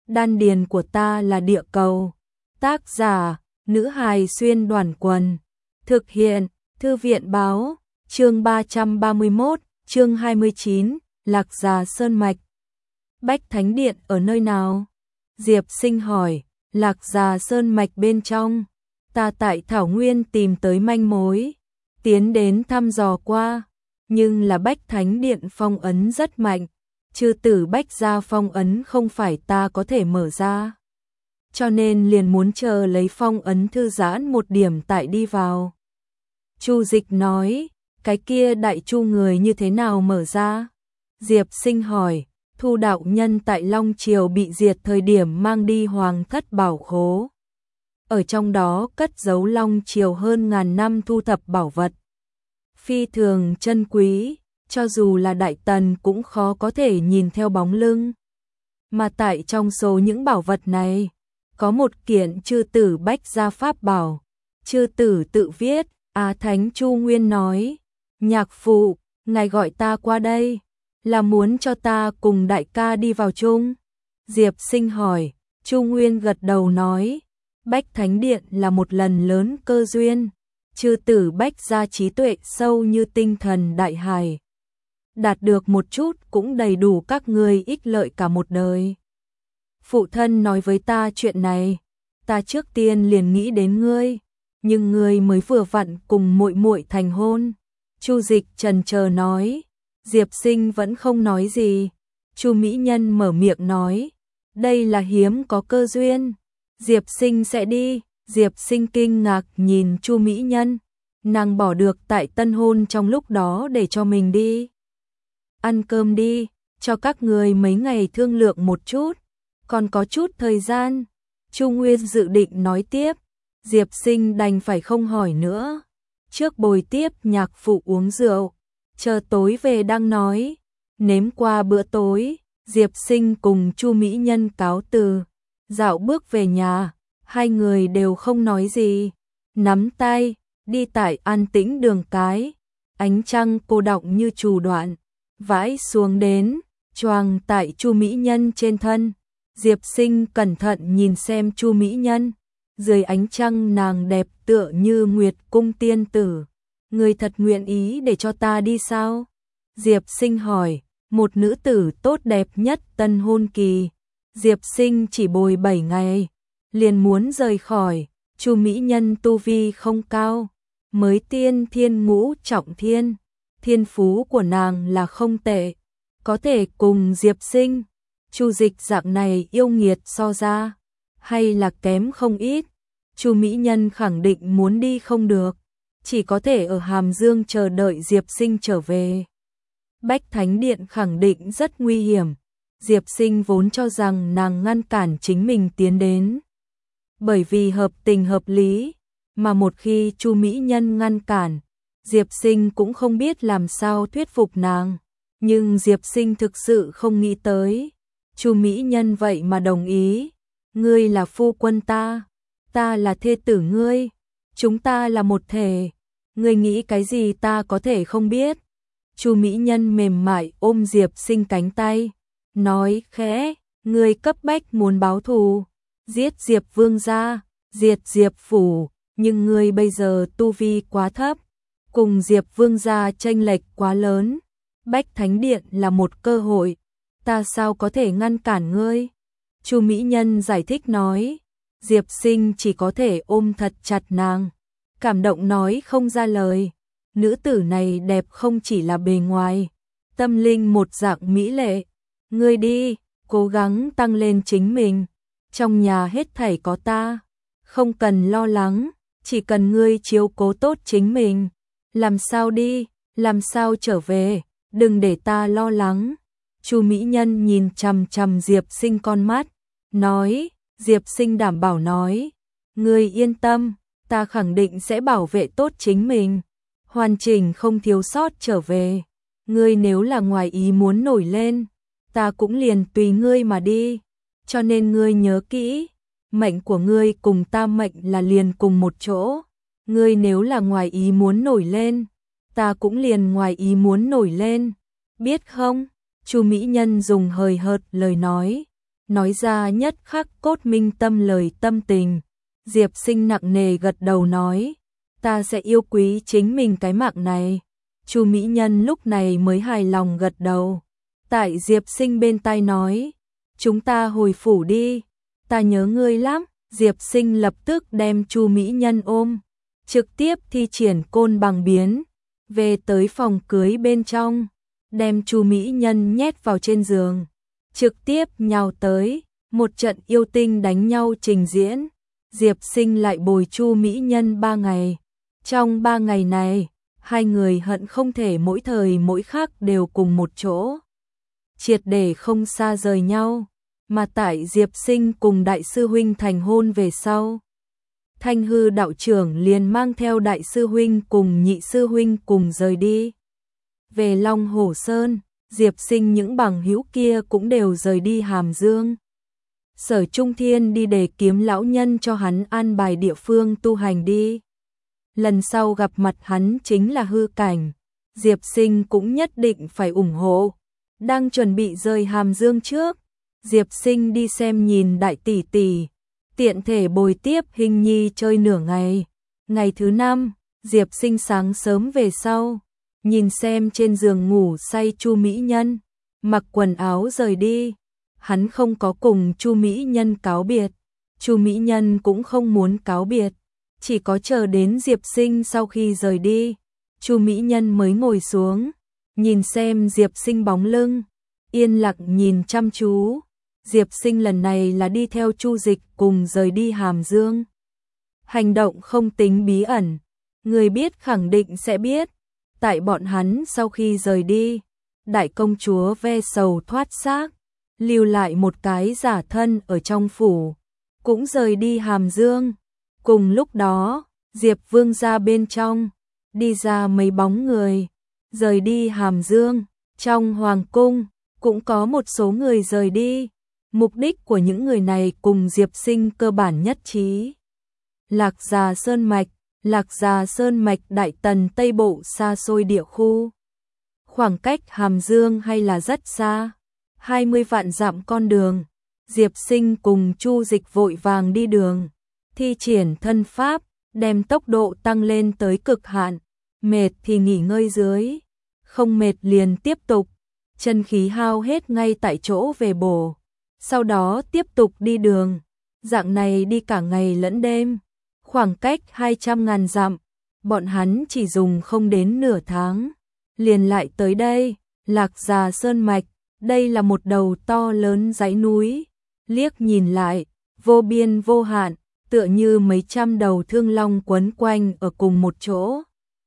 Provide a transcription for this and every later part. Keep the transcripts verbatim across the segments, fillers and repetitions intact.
Đan điền của ta là địa cầu. Tác giả, nữ hài xuyên đoàn quần. Thực hiện, Thư viện báo, chương ba trăm ba mươi mốt, chương hai mươi chín, Lạc Già Sơn Mạch. Bách Thánh Điện ở nơi nào? Diệp Sinh hỏi. Lạc Già Sơn Mạch bên trong. Ta tại Thảo Nguyên tìm tới manh mối, tiến đến thăm dò qua, nhưng là Bách Thánh Điện phong ấn rất mạnh, chư tử Bách gia phong ấn không phải ta có thể mở ra. Cho nên liền muốn chờ lấy phong ấn thư giãn một điểm tại đi vào. Chu Dịch nói, cái kia đại chu người như thế nào mở ra? Diệp Sinh hỏi, Thu đạo nhân tại Long Triều bị diệt thời điểm mang đi hoàng thất bảo khố. Ở trong đó cất giấu Long Triều hơn ngàn năm thu thập bảo vật. Phi thường chân quý, cho dù là đại tần cũng khó có thể nhìn theo bóng lưng. Mà tại trong số những bảo vật này, có một kiện chư tử Bách gia pháp bảo. Chư tử tự viết, Á Thánh Chu Nguyên nói, nhạc phụ, ngài gọi ta qua đây, là muốn cho ta cùng đại ca đi vào chung. Diệp Sinh hỏi, Chu Nguyên gật đầu nói, Bách Thánh Điện là một lần lớn cơ duyên, chư tử Bách gia trí tuệ sâu như tinh thần đại hải. Đạt được một chút cũng đầy đủ các ngươi ích lợi cả một đời. Phụ thân nói với ta chuyện này, ta trước tiên liền nghĩ đến ngươi, nhưng ngươi mới vừa vặn cùng muội muội thành hôn. Chu Dịch chần chờ nói. Diệp Sinh vẫn không nói gì. Chu Mỹ Nhân mở miệng nói, đây là hiếm có cơ duyên, Diệp Sinh sẽ đi. Diệp Sinh kinh ngạc nhìn Chu Mỹ Nhân, nàng bỏ được tại tân hôn trong lúc đó để cho mình đi. Ăn cơm đi, cho các người mấy ngày thương lượng một chút, còn có chút thời gian. Chu Nguyên dự định nói tiếp, Diệp Sinh đành phải không hỏi nữa. Trước bồi tiếp nhạc phụ uống rượu, chờ tối về đang nói. Nếm qua bữa tối, Diệp Sinh cùng Chu Mỹ Nhân cáo từ, dạo bước về nhà, hai người đều không nói gì, nắm tay, đi tại an tĩnh đường cái, ánh trăng cô đọng như trù đoạn, vãi xuống đến, choàng tại Chu Mỹ Nhân trên thân. Diệp Sinh cẩn thận nhìn xem Chu Mỹ Nhân, dưới ánh trăng nàng đẹp tựa như nguyệt cung tiên tử. Người thật nguyện ý để cho ta đi sao? Diệp Sinh hỏi, một nữ tử tốt đẹp nhất tân hôn kỳ. Diệp Sinh chỉ bồi bảy ngày, liền muốn rời khỏi. Chu Mỹ Nhân tu vi không cao, mới tiên thiên ngũ trọng thiên, thiên phú của nàng là không tệ, có thể cùng Diệp Sinh. Chu Dịch dạng này yêu nghiệt so ra, hay là kém không ít. Chu Mỹ Nhân khẳng định muốn đi không được, chỉ có thể ở Hàm Dương chờ đợi Diệp Sinh trở về. Bách Thánh Điện khẳng định rất nguy hiểm, Diệp Sinh vốn cho rằng nàng ngăn cản chính mình tiến đến, bởi vì hợp tình hợp lý, mà một khi Chu Mỹ Nhân ngăn cản, Diệp Sinh cũng không biết làm sao thuyết phục nàng. Nhưng Diệp Sinh thực sự không nghĩ tới, Chu Mỹ Nhân vậy mà đồng ý. Ngươi là phu quân ta, ta là thê tử ngươi, chúng ta là một thể, ngươi nghĩ cái gì ta có thể không biết. Chu Mỹ Nhân mềm mại ôm Diệp Sinh cánh tay, nói khẽ, ngươi cấp bách muốn báo thù, giết Diệp Vương gia, diệt Diệp phủ, nhưng ngươi bây giờ tu vi quá thấp, cùng Diệp Vương gia chênh lệch quá lớn. Bách Thánh Điện là một cơ hội, ta sao có thể ngăn cản ngươi? Chu Mỹ Nhân giải thích nói. Diệp Sinh chỉ có thể ôm thật chặt nàng, cảm động nói không ra lời. Nữ tử này đẹp không chỉ là bề ngoài, tâm linh một dạng mỹ lệ. Ngươi đi, cố gắng tăng lên chính mình, trong nhà hết thảy có ta, không cần lo lắng, chỉ cần ngươi chiếu cố tốt chính mình. Làm sao đi, làm sao trở về, đừng để ta lo lắng. Chu Mỹ Nhân nhìn chằm chằm Diệp Sinh con mắt, nói. Diệp Sinh đảm bảo nói, ngươi yên tâm, ta khẳng định sẽ bảo vệ tốt chính mình, hoàn chỉnh không thiếu sót trở về. Ngươi nếu là ngoài ý muốn nổi lên, ta cũng liền tùy ngươi mà đi, cho nên ngươi nhớ kỹ, mệnh của ngươi cùng ta mệnh là liền cùng một chỗ. Ngươi nếu là ngoài ý muốn nổi lên, ta cũng liền ngoài ý muốn nổi lên, biết không? Chu Mỹ Nhân dùng hời hợt lời nói, nói ra nhất khắc cốt minh tâm lời tâm tình. Diệp Sinh nặng nề gật đầu nói, ta sẽ yêu quý chính mình cái mạng này. Chu mỹ nhân lúc này mới hài lòng gật đầu. Tại Diệp Sinh bên tai nói, chúng ta hồi phủ đi, ta nhớ ngươi lắm. Diệp Sinh lập tức đem Chu mỹ nhân ôm, trực tiếp thi triển côn bằng biến, về tới phòng cưới bên trong, đem Chu mỹ nhân nhét vào trên giường, trực tiếp nhào tới, một trận yêu tinh đánh nhau trình diễn. Diệp Sinh lại bồi Chu mỹ nhân ba ngày. Trong ba ngày này, hai người hận không thể mỗi thời mỗi khắc đều cùng một chỗ, triệt để không xa rời nhau. Mà tại Diệp Sinh cùng đại sư huynh thành hôn về sau, Thanh Hư đạo trưởng liền mang theo đại sư huynh cùng nhị sư huynh cùng rời đi. Về Long Hổ Sơn, Diệp Sinh những bằng hữu kia cũng đều rời đi Hàm Dương. Sở Trung Thiên đi để kiếm lão nhân cho hắn an bài địa phương tu hành đi. Lần sau gặp mặt hắn chính là hư cảnh, Diệp Sinh cũng nhất định phải ủng hộ. Đang chuẩn bị rời Hàm Dương trước, Diệp Sinh đi xem nhìn đại tỷ tỷ, tiện thể bồi tiếp Hình Nhi chơi nửa ngày. Ngày thứ năm, Diệp Sinh sáng sớm về sau, nhìn xem trên giường ngủ say Chu mỹ nhân, mặc quần áo rời đi. Hắn không có cùng Chu mỹ nhân cáo biệt, Chu mỹ nhân cũng không muốn cáo biệt, chỉ có chờ đến Diệp Sinh sau khi rời đi, Chu mỹ nhân mới ngồi xuống, nhìn xem Diệp Sinh bóng lưng, yên lặng nhìn chăm chú. Diệp Sinh lần này là đi theo Chu Dịch cùng rời đi Hàm Dương. Hành động không tính bí ẩn, người biết khẳng định sẽ biết. Tại bọn hắn sau khi rời đi, đại công chúa ve sầu thoát xác, lưu lại một cái giả thân ở trong phủ, cũng rời đi Hàm Dương. Cùng lúc đó, Diệp Vương ra bên trong, đi ra mấy bóng người, rời đi Hàm Dương. Trong hoàng cung, cũng có một số người rời đi. Mục đích của những người này cùng Diệp Sinh cơ bản nhất trí. Lạc Già Sơn Mạch, Lạc Già Sơn Mạch Đại Tần Tây Bộ xa xôi địa khu. Khoảng cách Hàm Dương hay là rất xa, hai mươi vạn dặm con đường. Diệp Sinh cùng Chu Dịch vội vàng đi đường, thi triển thân pháp, đem tốc độ tăng lên tới cực hạn. Mệt thì nghỉ ngơi dưới, không mệt liền tiếp tục, chân khí hao hết ngay tại chỗ về bổ. Sau đó tiếp tục đi đường, dạng này đi cả ngày lẫn đêm, khoảng cách hai trăm ngàn dặm, bọn hắn chỉ dùng không đến nửa tháng, liền lại tới đây. Lạc Già Sơn Mạch, đây là một đầu to lớn dãy núi, liếc nhìn lại, vô biên vô hạn, tựa như mấy trăm đầu thương long quấn quanh ở cùng một chỗ.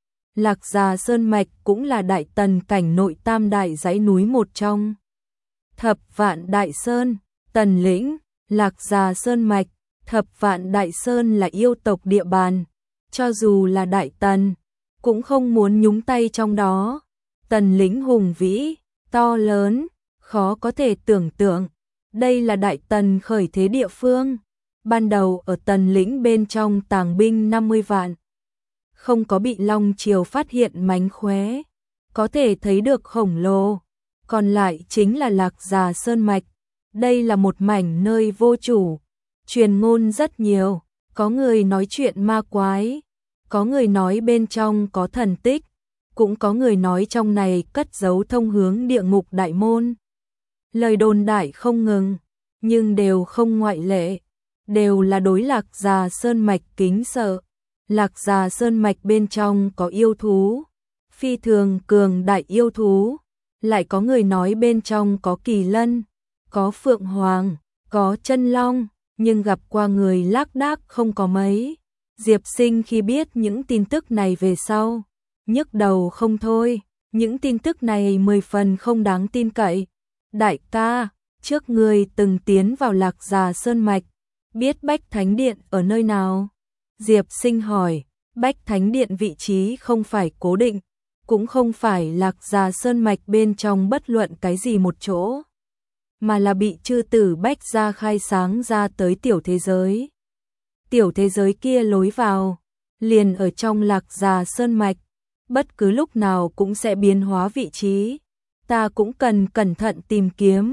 Lạc Già Sơn Mạch cũng là Đại Tần cảnh nội tam đại dãy núi một trong. Thập Vạn Đại Sơn, Tần Lĩnh, Lạc Già Sơn Mạch, Thập Vạn Đại Sơn là yêu tộc địa bàn, cho dù là Đại Tần, cũng không muốn nhúng tay trong đó. Tần Lĩnh hùng vĩ, to lớn, khó có thể tưởng tượng, đây là Đại Tần khởi thế địa phương. Ban đầu ở Tần Lĩnh bên trong tàng binh năm mươi vạn, không có bị Long Triều phát hiện mánh khóe, có thể thấy được khổng lồ. Còn lại chính là Lạc Già Sơn Mạch, đây là một mảnh nơi vô chủ, truyền ngôn rất nhiều, có người nói chuyện ma quái, có người nói bên trong có thần tích, cũng có người nói trong này cất giấu thông hướng địa ngục đại môn. Lời đồn đại không ngừng, nhưng đều không ngoại lệ, đều là đối Lạc Già Sơn Mạch kính sợ. Lạc Già Sơn Mạch bên trong có yêu thú, phi thường cường đại yêu thú, lại có người nói bên trong có kỳ lân, có phượng hoàng, có chân long, nhưng gặp qua người lác đác không có mấy. Diệp Sinh khi biết những tin tức này về sau, nhức đầu không thôi, những tin tức này mười phần không đáng tin cậy. Đại ca, trước người từng tiến vào Lạc Già Sơn Mạch, biết Bách Thánh Điện ở nơi nào? Diệp Sinh hỏi. Bách Thánh Điện vị trí không phải cố định, cũng không phải Lạc Già Sơn Mạch bên trong bất luận cái gì một chỗ, mà là bị chư tử Bách gia khai sáng ra tới tiểu thế giới. Tiểu thế giới kia lối vào, liền ở trong Lạc Già Sơn Mạch, bất cứ lúc nào cũng sẽ biến hóa vị trí, ta cũng cần cẩn thận tìm kiếm.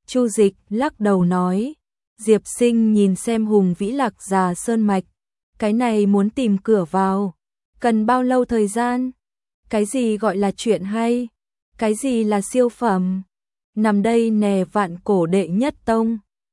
Chu Dịch lắc đầu nói, Diệp Sinh nhìn xem Hùng Vĩ Lạc già sơn mạch, cái này muốn tìm cửa vào, cần bao lâu thời gian? Cái gì gọi là chuyện hay? Cái gì là siêu phẩm? Nằm đây nè vạn cổ đệ nhất tông.